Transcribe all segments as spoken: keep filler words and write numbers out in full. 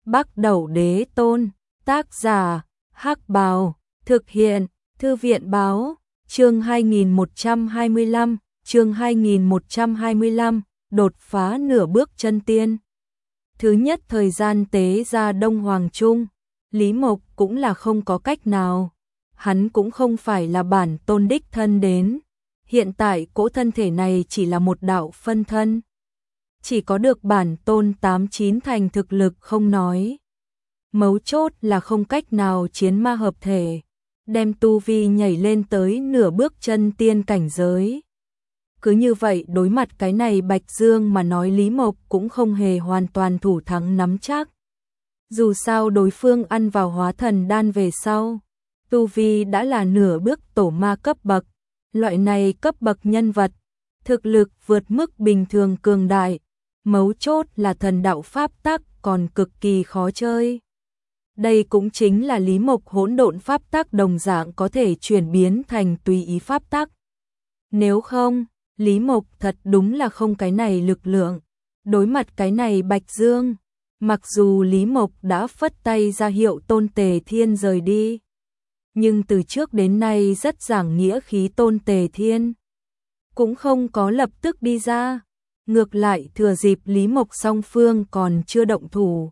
Bắc Đẩu Đế Tôn, tác giả, Hắc Bào, thực hiện, Thư viện báo, chương hai nghìn một trăm hai mươi lăm, chương hai nghìn một trăm hai mươi lăm, đột phá nửa bước chân tiên. Thứ nhất thời gian tế ra Đông Hoàng Trung, Lý Mộc cũng là không có cách nào, hắn cũng không phải là bản tôn đích thân đến, hiện tại cỗ thân thể này chỉ là một đạo phân thân. Chỉ có được bản tôn tám chín thành thực lực không nói. Mấu chốt là không cách nào chiến ma hợp thể, đem tu vi nhảy lên tới nửa bước chân tiên cảnh giới. Cứ như vậy đối mặt cái này Bạch Dương mà nói Lý Mộc cũng không hề hoàn toàn thủ thắng nắm chắc. Dù sao đối phương ăn vào hóa thần đan về sau, tu vi đã là nửa bước tổ ma cấp bậc, loại này cấp bậc nhân vật, thực lực vượt mức bình thường cường đại, mấu chốt là thần đạo pháp tắc còn cực kỳ khó chơi. Đây cũng chính là Lý Mộc hỗn độn pháp tắc đồng dạng có thể chuyển biến thành tùy ý pháp tắc. Nếu không, Lý Mộc thật đúng là không cái này lực lượng. Đối mặt cái này Bạch Dương, mặc dù Lý Mộc đã phất tay ra hiệu Tôn Tề Thiên rời đi, nhưng từ trước đến nay rất giảng nghĩa khí Tôn Tề Thiên cũng không có lập tức đi ra, ngược lại thừa dịp Lý Mộc song phương còn chưa động thủ.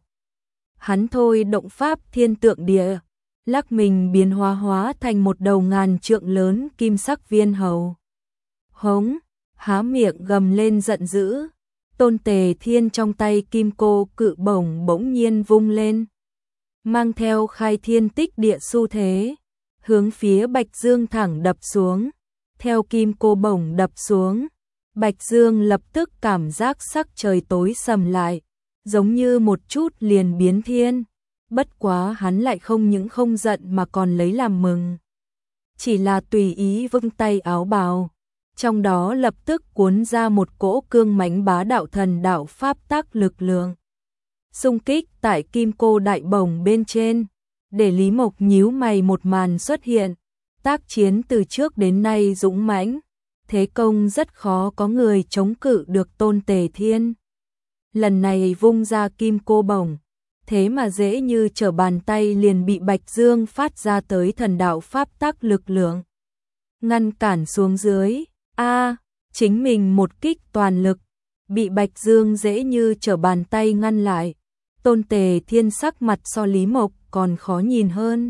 Hắn thôi động pháp thiên tượng địa, lắc mình biến hóa hóa thành một đầu ngàn trượng lớn kim sắc viên hầu. Hống, há miệng gầm lên giận dữ, Tôn Tề Thiên trong tay kim cô cự bổng bỗng nhiên vung lên, mang theo khai thiên tích địa xu thế, hướng phía Bạch Dương thẳng đập xuống. Theo kim cô bổng đập xuống, Bạch Dương lập tức cảm giác sắc trời tối sầm lại, giống như một chút liền biến thiên. Bất quá hắn lại không những không giận mà còn lấy làm mừng. Chỉ là tùy ý vung tay áo bào, trong đó lập tức cuốn ra một cỗ cương mãnh bá đạo thần đạo pháp tắc lực lượng. Xung kích tại kim cô đại bổng bên trên, để Lý Mộc nhíu mày một màn xuất hiện. Tác chiến từ trước đến nay dũng mãnh, thế công rất khó có người chống cự được Tôn Tề Thiên. Lần này vung ra kim cô bổng, thế mà dễ như trở bàn tay liền bị Bạch Dương phát ra tới thần đạo pháp tắc lực lượng ngăn cản xuống dưới. A, chính mình một kích toàn lực, bị Bạch Dương dễ như trở bàn tay ngăn lại. Tôn Tề Thiên sắc mặt so Lý Mộc còn khó nhìn hơn.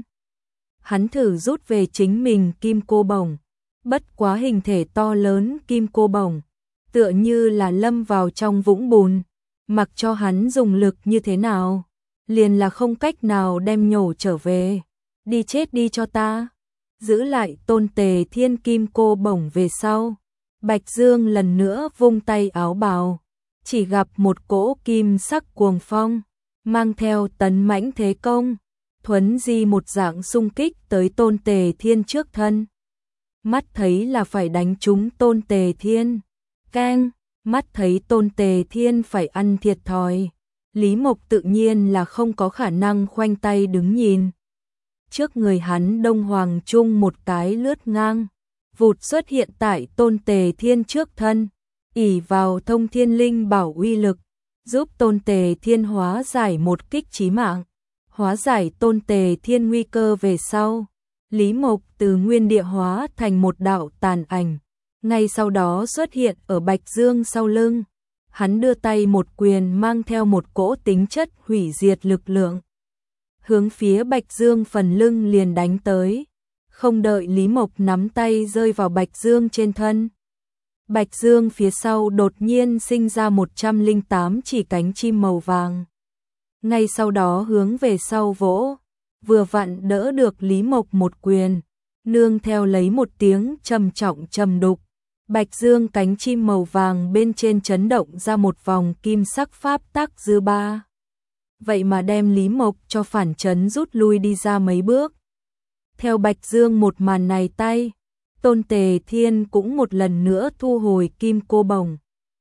Hắn thử rút về chính mình kim cô bổng, bất quá hình thể to lớn kim cô bổng, tựa như là lâm vào trong vũng bùn, mặc cho hắn dùng lực như thế nào, liền là không cách nào đem nhổ trở về. Đi chết đi cho ta. Giữ lại Tôn Tề Thiên kim cô bổng về sau, Bạch Dương lần nữa vung tay áo bào, chỉ gặp một cỗ kim sắc cuồng phong, mang theo tấn mãnh thế công, thuấn di một dạng xung kích tới Tôn Tề Thiên trước thân. Mắt thấy là phải đánh trúng Tôn Tề Thiên. Keng, mắt thấy Tôn Tề Thiên phải ăn thiệt thòi. Lý Mộc tự nhiên là không có khả năng khoanh tay đứng nhìn. Trước người hắn Đông Hoàng Trung một cái lướt ngang, vụt xuất hiện tại Tôn Tề Thiên trước thân, ỷ vào thông thiên linh bảo uy lực, giúp Tôn Tề Thiên hóa giải một kích chí mạng. Hóa giải Tôn Tề Thiên nguy cơ về sau, Lý Mộc từ nguyên địa hóa thành một đạo tàn ảnh, ngay sau đó xuất hiện ở Bạch Dương sau lưng. Hắn đưa tay một quyền mang theo một cỗ tính chất hủy diệt lực lượng, hướng phía Bạch Dương phần lưng liền đánh tới. Không đợi Lý Mộc nắm tay rơi vào Bạch Dương trên thân, Bạch Dương phía sau đột nhiên sinh ra một trăm lẻ tám chỉ cánh chim màu vàng. Ngay sau đó hướng về sau vỗ, vừa vặn đỡ được Lý Mộc một quyền, nương theo lấy một tiếng trầm trọng trầm đục. Bạch Dương cánh chim màu vàng bên trên chấn động ra một vòng kim sắc pháp tắc dư ba. Vậy mà đem Lý Mộc cho phản chấn rút lui đi ra mấy bước. Theo Bạch Dương một màn này tay, Tôn Tề Thiên cũng một lần nữa thu hồi kim cô bổng.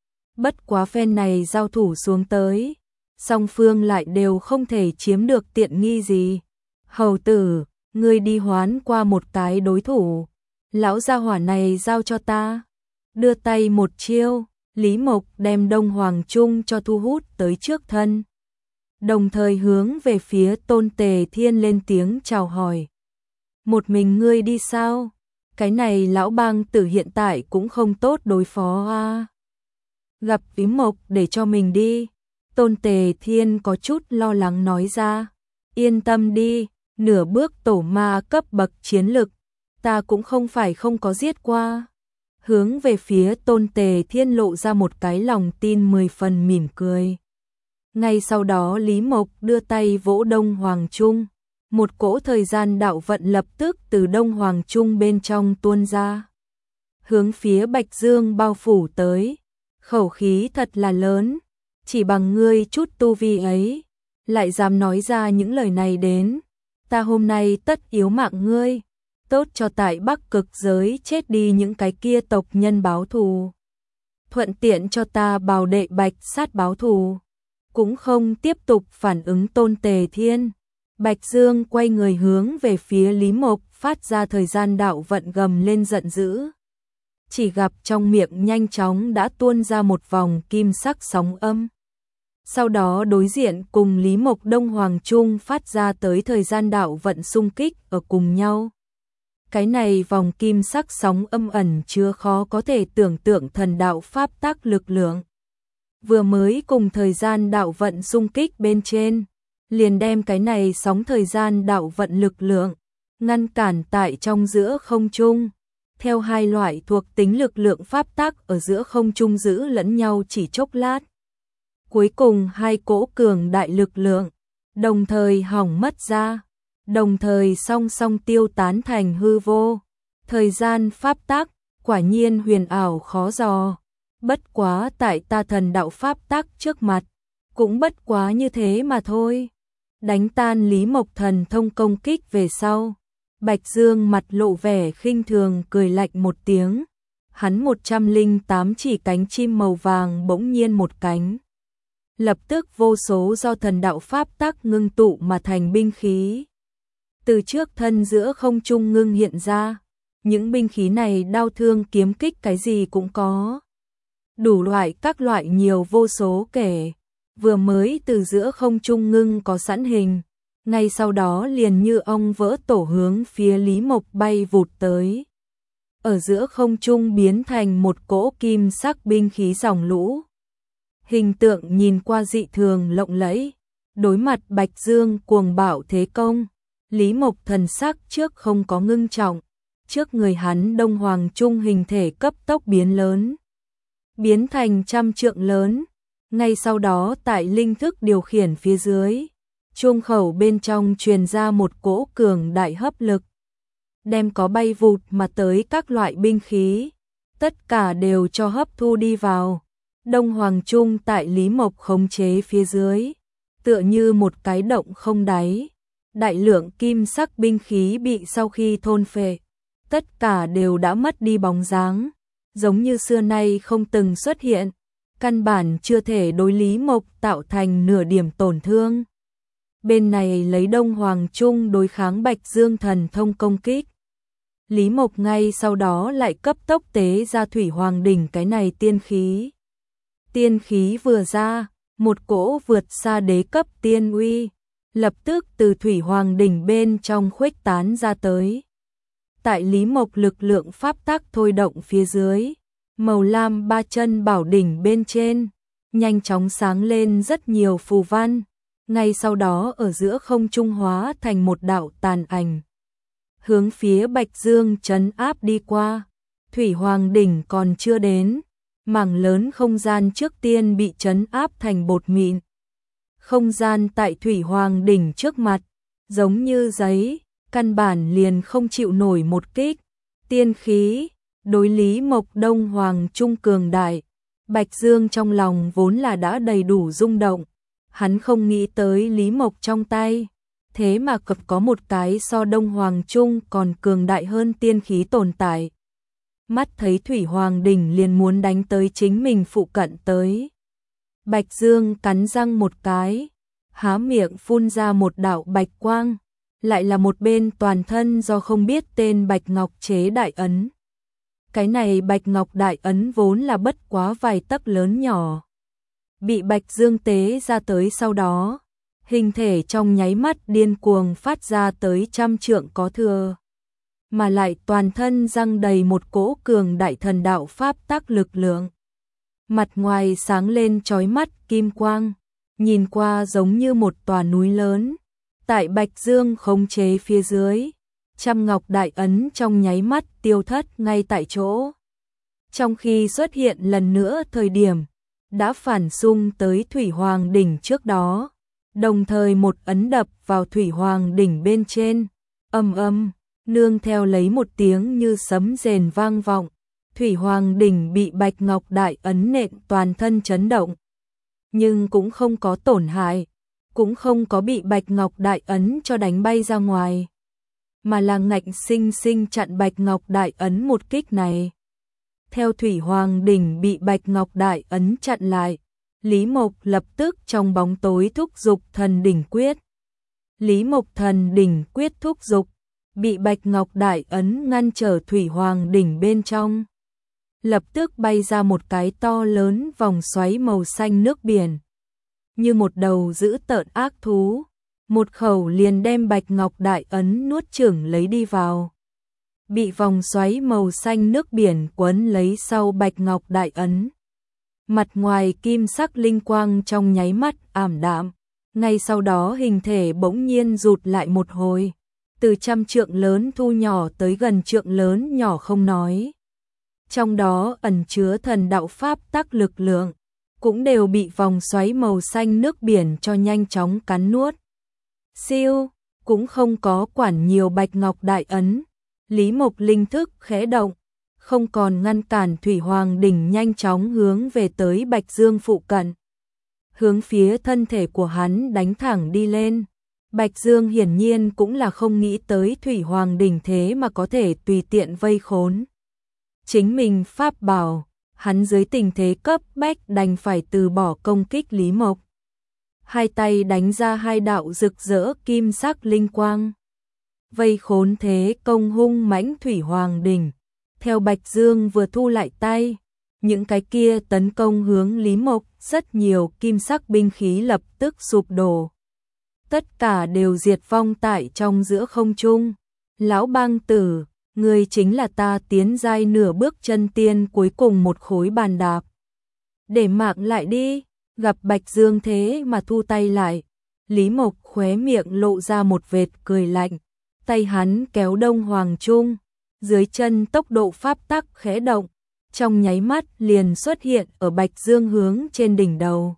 Bất quá phen này giao thủ xuống tới, song phương lại đều không thể chiếm được tiện nghi gì. Hầu tử, ngươi đi hoán qua một cái đối thủ, lão gia hỏa này giao cho ta. Đưa tay một chiêu, Lý Mộc đem Đông Hoàng Trung cho thu hút tới trước thân. đồng thời hướng về phía Tôn Tề Thiên lên tiếng chào hỏi. Một mình ngươi đi sao? Cái này lão bang tử hiện tại cũng không tốt đối phó a. Gặp Lý Mộc để cho mình đi. Tôn Tề Thiên có chút lo lắng nói ra. Yên tâm đi, nửa bước tổ ma cấp bậc chiến lực, ta cũng không phải không có giết qua. Hướng về phía Tôn Tề Thiên lộ ra một cái lòng tin mười phần mỉm cười. Ngay sau đó Lý Mộc đưa tay vỗ Đông Hoàng Trung. Một cỗ thời gian đạo vận lập tức từ Đông Hoàng Trung bên trong tuôn ra. Hướng phía Bạch Dương bao phủ tới. Khẩu khí thật là lớn. Chỉ bằng ngươi chút tu vi ấy, lại dám nói ra những lời này đến. Ta hôm nay tất yếu mạng ngươi. Tốt cho tại Bắc Cực giới chết đi những cái kia tộc nhân báo thù. Thuận tiện cho ta Bào đệ Bạch sát báo thù. Cũng không tiếp tục phản ứng Tôn Tề Thiên. Bạch Dương quay người hướng về phía Lý Mộc phát ra thời gian đạo vận gầm lên giận dữ. Chỉ gặp trong miệng nhanh chóng đã tuôn ra một vòng kim sắc sóng âm. Sau đó đối diện cùng Lý Mộc Đông Hoàng Trung phát ra tới thời gian đạo vận xung kích ở cùng nhau. Cái này vòng kim sắc sóng âm ẩn chứa khó có thể tưởng tượng thần đạo pháp tác lực lượng. Vừa mới cùng thời gian đạo vận xung kích bên trên, liền đem cái này sóng thời gian đạo vận lực lượng ngăn cản tại trong giữa không trung. Theo hai loại thuộc tính lực lượng pháp tác ở giữa không trung giữ lẫn nhau chỉ chốc lát. Cuối cùng hai cỗ cường đại lực lượng đồng thời hỏng mất ra, đồng thời song song tiêu tán thành hư vô. Thời gian pháp tác quả nhiên huyền ảo khó dò. Bất quá tại ta thần đạo pháp tác trước mặt, cũng bất quá như thế mà thôi. Đánh tan Lý Mộc thần thông công kích về sau, Bạch Dương mặt lộ vẻ khinh thường cười lạnh một tiếng. Hắn một trăm lẻ tám chỉ cánh chim màu vàng bỗng nhiên một cánh. Lập tức vô số do thần đạo pháp tác ngưng tụ mà thành binh khí. Từ trước thân giữa không trung ngưng hiện ra, những binh khí này đao thương kiếm kích cái gì cũng có. Đủ loại các loại nhiều vô số kể, vừa mới từ giữa không trung ngưng có sẵn hình, ngay sau đó liền như ong vỡ tổ hướng phía Lý Mộc bay vụt tới. Ở giữa không trung biến thành một cỗ kim sắc binh khí dòng lũ. Hình tượng nhìn qua dị thường lộng lẫy, đối mặt Bạch Dương cuồng bạo thế công, Lý Mộc thần sắc trước không có ngưng trọng, trước người hắn Đông Hoàng Trung hình thể cấp tốc biến lớn, biến thành trăm trượng lớn, ngay sau đó tại linh thức điều khiển phía dưới, chuông khẩu bên trong truyền ra một cỗ cường đại hấp lực, đem có bay vụt mà tới các loại binh khí, tất cả đều cho hấp thu đi vào. Đông Hoàng Trung tại Lý Mộc khống chế phía dưới, tựa như một cái động không đáy. Đại lượng kim sắc binh khí bị sau khi thôn phệ, tất cả đều đã mất đi bóng dáng, giống như xưa nay không từng xuất hiện, căn bản chưa thể đối Lý Mộc tạo thành nửa điểm tổn thương. Bên này lấy Đông Hoàng Trung đối kháng Bạch Dương thần thông công kích. Lý Mộc ngay sau đó lại cấp tốc tế ra Thủy Hoàng đỉnh cái này tiên khí. Tiên khí vừa ra, một cỗ vượt xa đế cấp tiên uy, lập tức từ Thủy Hoàng đỉnh bên trong khuếch tán ra tới. Tại Lý Mộc lực lượng pháp tác thôi động phía dưới, màu lam ba chân bảo đỉnh bên trên, nhanh chóng sáng lên rất nhiều phù văn, ngay sau đó ở giữa không trung hóa thành một đạo tàn ảnh. Hướng phía Bạch Dương trấn áp đi qua, Thủy Hoàng đỉnh còn chưa đến. Mảng lớn không gian trước tiên bị trấn áp thành bột mịn. Không gian tại Thủy Hoàng đỉnh trước mặt, giống như giấy, căn bản liền không chịu nổi một kích. Tiên khí, đối Lý Mộc Đông Hoàng Trung cường đại. Bạch Dương trong lòng vốn là đã đầy đủ rung động. Hắn không nghĩ tới Lý Mộc trong tay, thế mà cập có một cái so Đông Hoàng Trung còn cường đại hơn tiên khí tồn tại. Mắt thấy Thủy Hoàng đỉnh liền muốn đánh tới chính mình phụ cận tới. Bạch Dương cắn răng một cái, há miệng phun ra một đạo bạch quang, lại là một bên toàn thân do không biết tên Bạch Ngọc chế đại ấn. Cái này Bạch Ngọc đại ấn vốn là bất quá vài tấc lớn nhỏ. Bị Bạch Dương tế ra tới sau đó, hình thể trong nháy mắt điên cuồng phát ra tới trăm trượng có thừa, mà lại toàn thân răng đầy một cỗ cường đại thần đạo pháp tắc lực lượng. Mặt ngoài sáng lên chói mắt kim quang, nhìn qua giống như một tòa núi lớn. Tại Bạch Dương khống chế phía dưới, trăm ngọc đại ấn trong nháy mắt tiêu thất ngay tại chỗ. Trong khi xuất hiện lần nữa thời điểm, đã phản xung tới Thủy Hoàng đỉnh trước đó, đồng thời một ấn đập vào Thủy Hoàng đỉnh bên trên, ầm ầm, nương theo lấy một tiếng như sấm rền vang vọng, Thủy Hoàng đỉnh bị Bạch Ngọc đại ấn nện toàn thân chấn động, nhưng cũng không có tổn hại, cũng không có bị Bạch Ngọc đại ấn cho đánh bay ra ngoài, mà là ngạnh sinh sinh chặn Bạch Ngọc đại ấn một kích này. Theo Thủy Hoàng đỉnh bị Bạch Ngọc đại ấn chặn lại, Lý Mộc lập tức trong bóng tối thúc giục thần đỉnh quyết. Lý Mộc thần đỉnh quyết thúc giục, bị Bạch Ngọc đại ấn ngăn trở Thủy Hoàng đỉnh bên trong. Lập tức bay ra một cái to lớn vòng xoáy màu xanh nước biển, như một đầu dữ tợn ác thú, một khẩu liền đem Bạch Ngọc đại ấn nuốt chửng lấy đi vào. Bị vòng xoáy màu xanh nước biển quấn lấy sau Bạch Ngọc đại ấn. Mặt ngoài kim sắc linh quang trong nháy mắt ảm đạm, ngay sau đó hình thể bỗng nhiên rụt lại một hồi, từ trăm trượng lớn thu nhỏ tới gần trượng lớn nhỏ không nói. Trong đó ẩn chứa thần đạo pháp tắc lực lượng, cũng đều bị vòng xoáy màu xanh nước biển cho nhanh chóng cắn nuốt. Siêu, cũng không có quản nhiều Bạch Ngọc đại ấn, Lý Mộc linh thức khẽ động, không còn ngăn cản Thủy Hoàng đỉnh nhanh chóng hướng về tới Bạch Dương phụ cận. Hướng phía thân thể của hắn đánh thẳng đi lên. Bạch Dương hiển nhiên cũng là không nghĩ tới Thủy Hoàng đỉnh thế mà có thể tùy tiện vây khốn chính mình pháp bảo, hắn dưới tình thế cấp bách đành phải từ bỏ công kích Lý Mộc. Hai tay đánh ra hai đạo rực rỡ kim sắc linh quang, vây khốn thế công hung mãnh Thủy Hoàng đỉnh. Theo Bạch Dương vừa thu lại tay, những cái kia tấn công hướng Lý Mộc, rất nhiều kim sắc binh khí lập tức sụp đổ. Tất cả đều diệt vong tại trong giữa không trung. Lão bang tử, ngươi chính là ta tiến giai nửa bước chân tiên cuối cùng một khối bàn đạp. Để mạng lại đi, gặp Bạch Dương thế mà thu tay lại. Lý Mộc khóe miệng lộ ra một vệt cười lạnh, tay hắn kéo Đông Hoàng Trung, dưới chân tốc độ pháp tắc khẽ động, trong nháy mắt liền xuất hiện ở Bạch Dương hướng trên đỉnh đầu.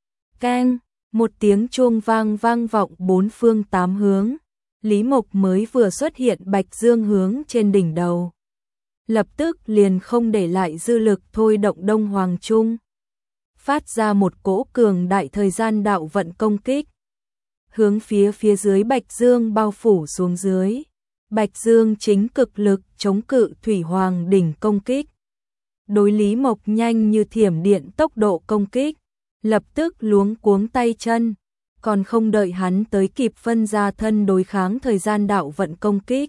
Keng, một tiếng chuông vang vang vọng bốn phương tám hướng. Lý Mộc mới vừa xuất hiện Bạch Dương hướng trên đỉnh đầu, lập tức liền không để lại dư lực thôi động Đông Hoàng Trung, phát ra một cỗ cường đại thời gian đạo vận công kích, hướng phía phía dưới Bạch Dương bao phủ xuống dưới. Bạch Dương chính cực lực chống cự Thủy Hoàng đỉnh công kích. Đối Lý Mộc nhanh như thiểm điện tốc độ công kích, lập tức luống cuống tay chân, còn không đợi hắn tới kịp phân ra thân đối kháng thời gian đạo vận công kích.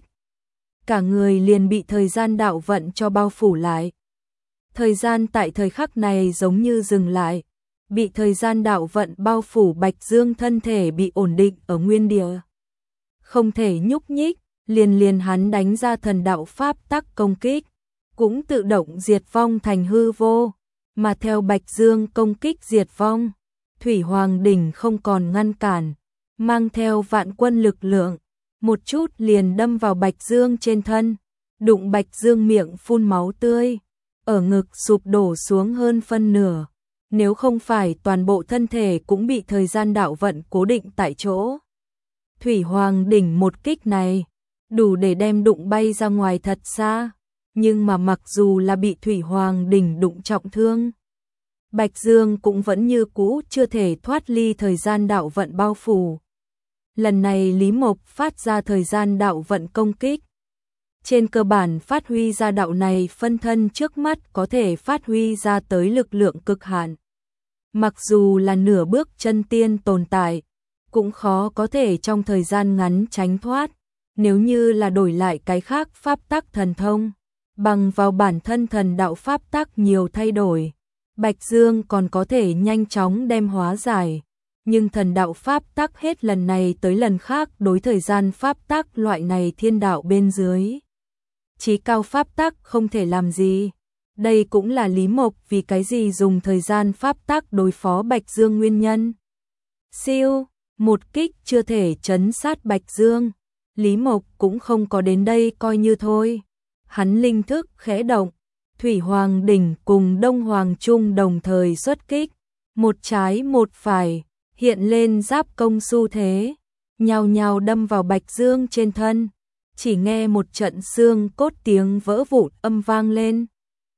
Cả người liền bị thời gian đạo vận cho bao phủ lại. Thời gian tại thời khắc này giống như dừng lại, bị thời gian đạo vận bao phủ Bạch Dương thân thể bị ổn định ở nguyên địa. Không thể nhúc nhích, liền liền hắn đánh ra thần đạo pháp tắc công kích, cũng tự động diệt vong thành hư vô, mà theo Bạch Dương công kích diệt vong, Thủy Hoàng đỉnh không còn ngăn cản, mang theo vạn quân lực lượng, một chút liền đâm vào Bạch Dương trên thân, đụng Bạch Dương miệng phun máu tươi, ở ngực sụp đổ xuống hơn phân nửa, nếu không phải toàn bộ thân thể cũng bị thời gian đạo vận cố định tại chỗ. Thủy Hoàng đỉnh một kích này, đủ để đem đụng bay ra ngoài thật xa, nhưng mà mặc dù là bị Thủy Hoàng đỉnh đụng trọng thương, Bạch Dương cũng vẫn như cũ chưa thể thoát ly thời gian đạo vận bao phủ. Lần này Lý Mộc phát ra thời gian đạo vận công kích, trên cơ bản phát huy ra đạo này phân thân trước mắt có thể phát huy ra tới lực lượng cực hạn. Mặc dù là nửa bước chân tiên tồn tại, cũng khó có thể trong thời gian ngắn tránh thoát, nếu như là đổi lại cái khác pháp tắc thần thông, bằng vào bản thân thần đạo pháp tắc nhiều thay đổi, Bạch Dương còn có thể nhanh chóng đem hóa giải, Nhưng thần đạo pháp tắc hết lần này tới lần khác đối thời gian pháp tắc loại này thiên đạo bên dưới. Chí cao pháp tắc không thể làm gì. Đây cũng là Lý Mộc vì cái gì dùng thời gian pháp tắc đối phó Bạch Dương nguyên nhân. Siêu, một kích chưa thể trấn sát Bạch Dương. Lý Mộc cũng không có đến đây coi như thôi. Hắn linh thức khẽ động, Thủy Hoàng đỉnh cùng Đông Hoàng Trung đồng thời xuất kích, một trái một phải, hiện lên giáp công xu thế, nhào nhào đâm vào Bạch Dương trên thân, chỉ nghe một trận xương cốt tiếng vỡ vụn âm vang lên.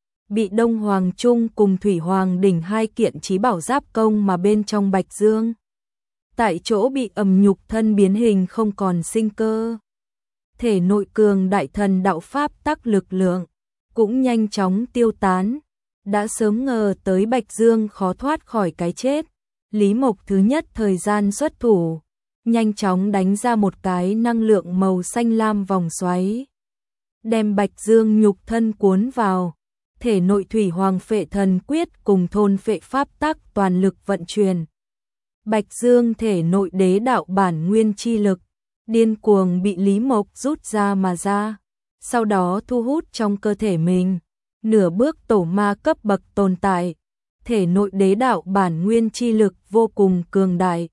Bị Đông Hoàng Trung cùng Thủy Hoàng đỉnh hai kiện chí bảo giáp công mà bên trong Bạch Dương. Tại chỗ bị ầm nhục thân biến hình không còn sinh cơ. Thể nội cường đại thần đạo pháp tắc lực lượng cũng nhanh chóng tiêu tán, đã sớm ngờ tới Bạch Dương khó thoát khỏi cái chết. Lý Mộc thứ nhất thời gian xuất thủ, nhanh chóng đánh ra một cái năng lượng màu xanh lam vòng xoáy, đem Bạch Dương nhục thân cuốn vào, thể nội Thủy Hoàng Phệ Thần Quyết cùng thôn phệ pháp tắc toàn lực vận chuyển. Bạch Dương thể nội đế đạo bản nguyên chi lực, điên cuồng bị Lý Mộc rút ra mà ra, sau đó thu hút trong cơ thể mình, nửa bước tổ ma cấp bậc tồn tại, thể nội đế đạo bản nguyên chi lực vô cùng cường đại.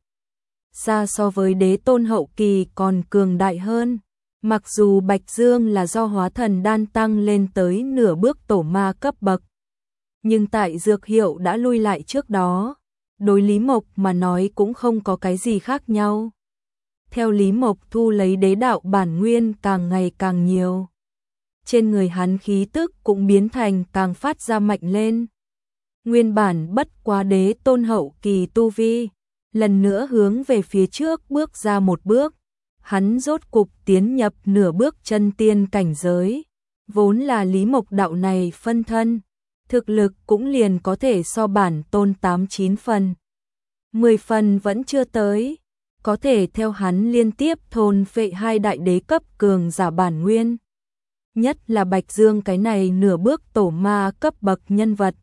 Xa so với đế tôn hậu kỳ còn cường đại hơn, mặc dù Bạch Dương là do hóa thần đan tăng lên tới nửa bước tổ ma cấp bậc, nhưng tại dược hiệu đã lui lại trước đó, đối Lý Mộc mà nói cũng không có cái gì khác nhau. Theo Lý Mộc thu lấy đế đạo bản nguyên càng ngày càng nhiều, trên người hắn khí tức cũng biến thành càng phát ra mạnh lên. Nguyên bản bất quá đế tôn hậu kỳ tu vi, lần nữa hướng về phía trước bước ra một bước, hắn rốt cục tiến nhập nửa bước chân tiên cảnh giới. Vốn là Lý Mộc đạo này phân thân, thực lực cũng liền có thể so bản tôn tám chín phần, mười phần vẫn chưa tới, có thể theo hắn liên tiếp thôn phệ hai đại đế cấp cường giả bản nguyên. Nhất là Bạch Dương cái này nửa bước tổ ma cấp bậc nhân vật.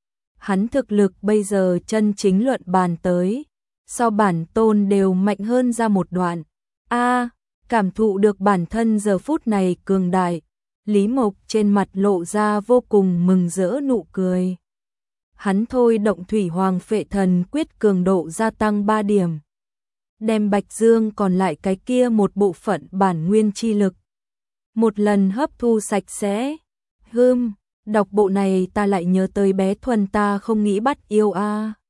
Hắn thực lực bây giờ chân chính luận bàn tới, so bản tôn đều mạnh hơn ra một đoạn. A, cảm thụ được bản thân giờ phút này cường đại, Lý Mộc trên mặt lộ ra vô cùng mừng rỡ nụ cười. Hắn thôi động Thủy Hoàng Phệ Thần Quyết cường độ gia tăng ba điểm, đem Bạch Dương còn lại cái kia một bộ phận bản nguyên chi lực một lần hấp thu sạch sẽ. Hừm, đọc bộ này ta lại nhớ tới bé Thuần ta không nghĩ bắt yêu a.